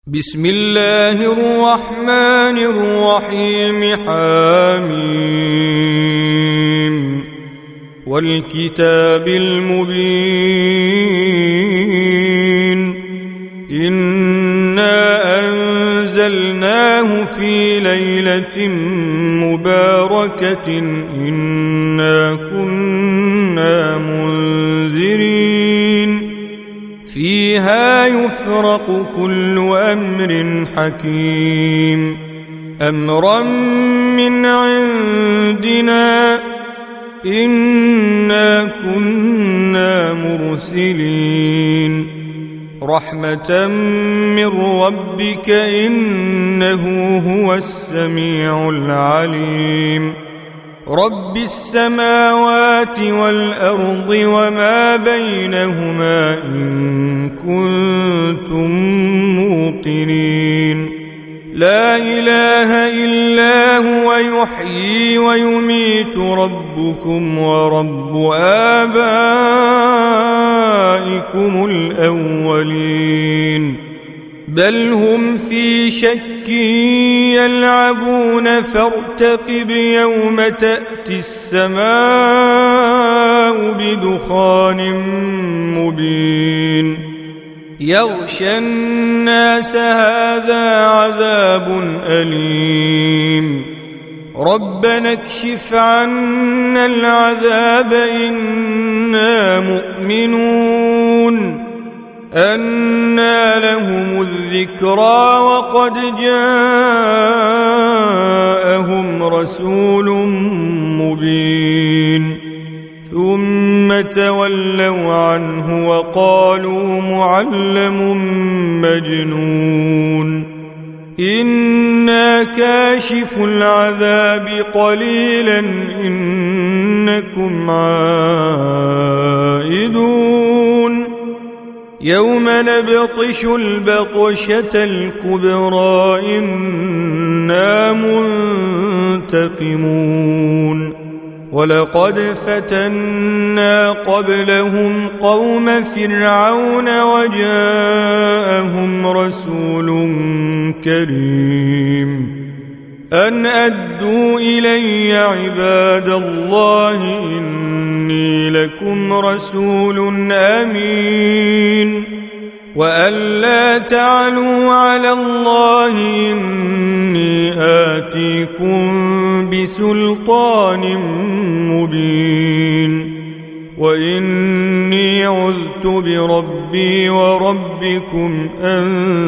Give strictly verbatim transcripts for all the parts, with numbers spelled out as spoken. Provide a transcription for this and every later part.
بسم الله الرحمن الرحيم. حاميم والكتاب المبين إنا أنزلناه في ليلة مباركة إنا كنا منذرين فيها يفرق كل أمر حكيم أمرا من عندنا إنا كنا مرسلين رحمة من ربك إنه هو السميع العليم رب السماوات والأرض وما بينهما إن كنتم موقنين لا إله إلا هو يحيي ويميت ربكم ورب آبائكم الأولين بل هم في شك يلعبون فارتقب يوم تأتي السماء بدخان مبين يغشى الناس هذا عذاب أليم ربنا اكشف عنا العذاب إنا مؤمنون أنى لهم الذكرى وقد جاءهم رسول مبين ثم تولوا عنه وقالوا معلم مجنون إنا كاشف العذاب قليلا إنكم عائدون يوم نبطش البطشة الكبرى إنا منتقمون ولقد فتنا قبلهم قوم فرعون وجاءهم رسول كريم أن أدوا إلي عباد الله إني لكم رسول أمين وأن لا تعلوا على الله إني آتيكم بسلطان مبين وإني عذت بربي وربكم أن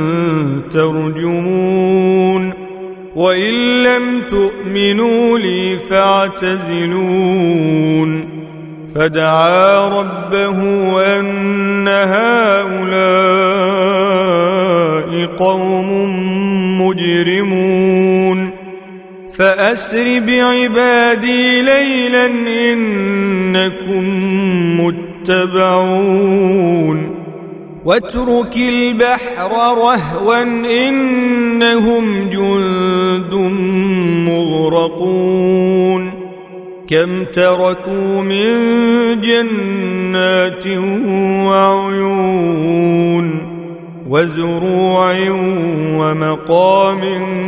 ترجمون وإن لم تؤمنوا لي فاعتزلون فدعا ربه أن هؤلاء قوم مجرمون فأسر بعبادي ليلا إنكم متبعون واترك البحر رهوا إنهم جند مغرقون كم تركوا من جنات وعيون وزروع ومقام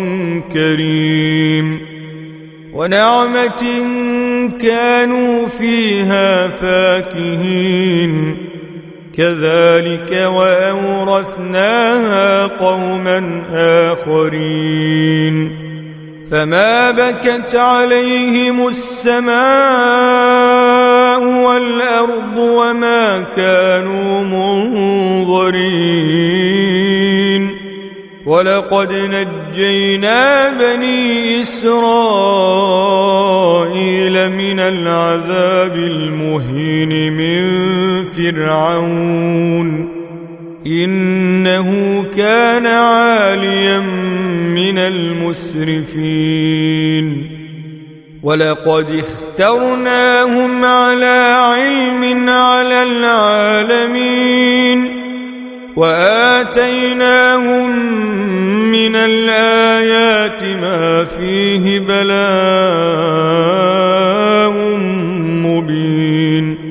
كريم ونعمة كانوا فيها فاكهين كذلك وأورثناها قوما آخرين فما بكت عليهم السماء والأرض وما كانوا منظرين ولقد نجينا بني إسرائيل من العذاب المهين من فرعون إنه كان عاليا من المسرفين ولقد اخترناهم على علم على العالمين وآتيناهم من الآيات ما فيه بلاء مبين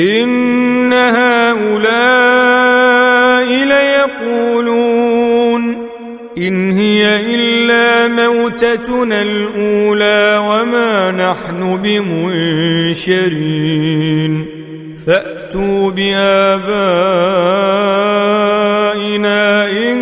إن هؤلاء ليقولون موتتنا الأولى وما نحن بمنشرين فأتوا بآبائنا إن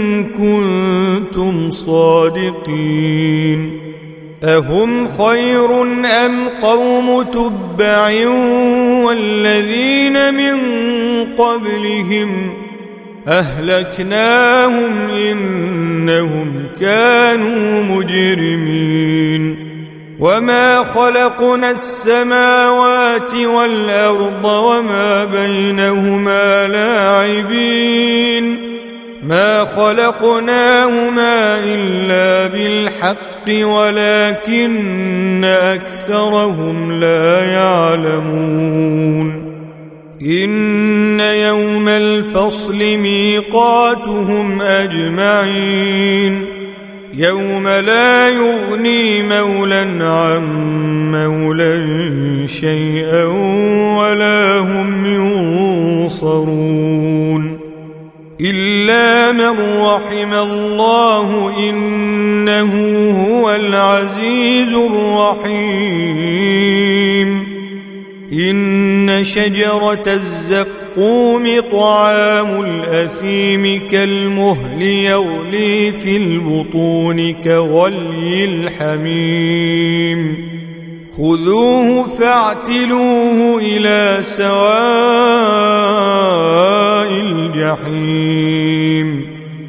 كنتم صادقين أهم خير أم قوم تبع والذين من قبلهم أهلكناهم إنهم كانوا مجرمين وما خلقنا السماوات والأرض وما بينهما لاعبين ما خلقناهما إلا بالحق ولكن أكثرهم لا يعلمون إن يوم الفصل ميقاتهم أجمعين يوم لا يغني مولى عن مولى شيئا ولا هم ينصرون إلا من رحم الله إنه هو العزيز الرحيم إن شجرة الزقوم طعام الأثيم كالمهل يغلي في البطون كغلي الحميم خذوه فاعتلوه إلى سواء الجحيم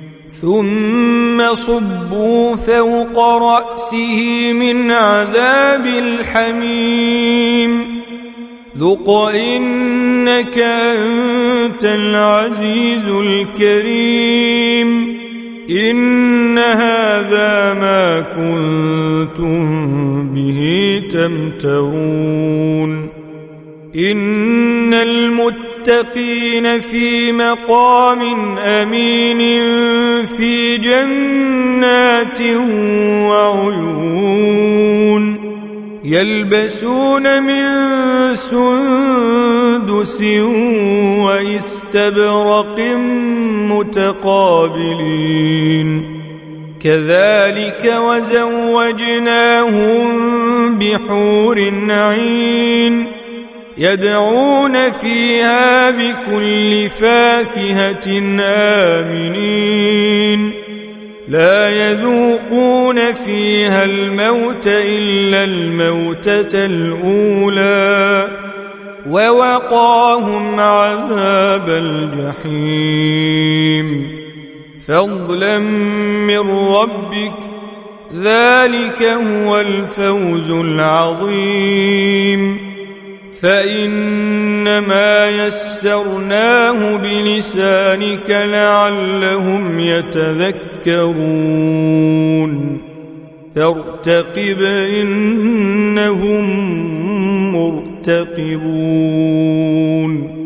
ثم صبوا فوق رأسه من عذاب الحميم ذق إنك أنت العزيز الكريم إن هذا ما كنتم به تمترون إن المتقين في مقام أمين في جنات وعيون يلبسون من سندس واستبرق متقابلين كذلك وزوجناهم بحور عين يدعون فيها بكل فاكهة آمنين لا يذوقون فيها الموت إلا الموتة الأولى ووقاهم عذاب الجحيم فضلا من ربك ذلك هو الفوز العظيم فإنما يسرناه بلسانك لعلهم يتذكرون فارتقب إنهم مرتقبون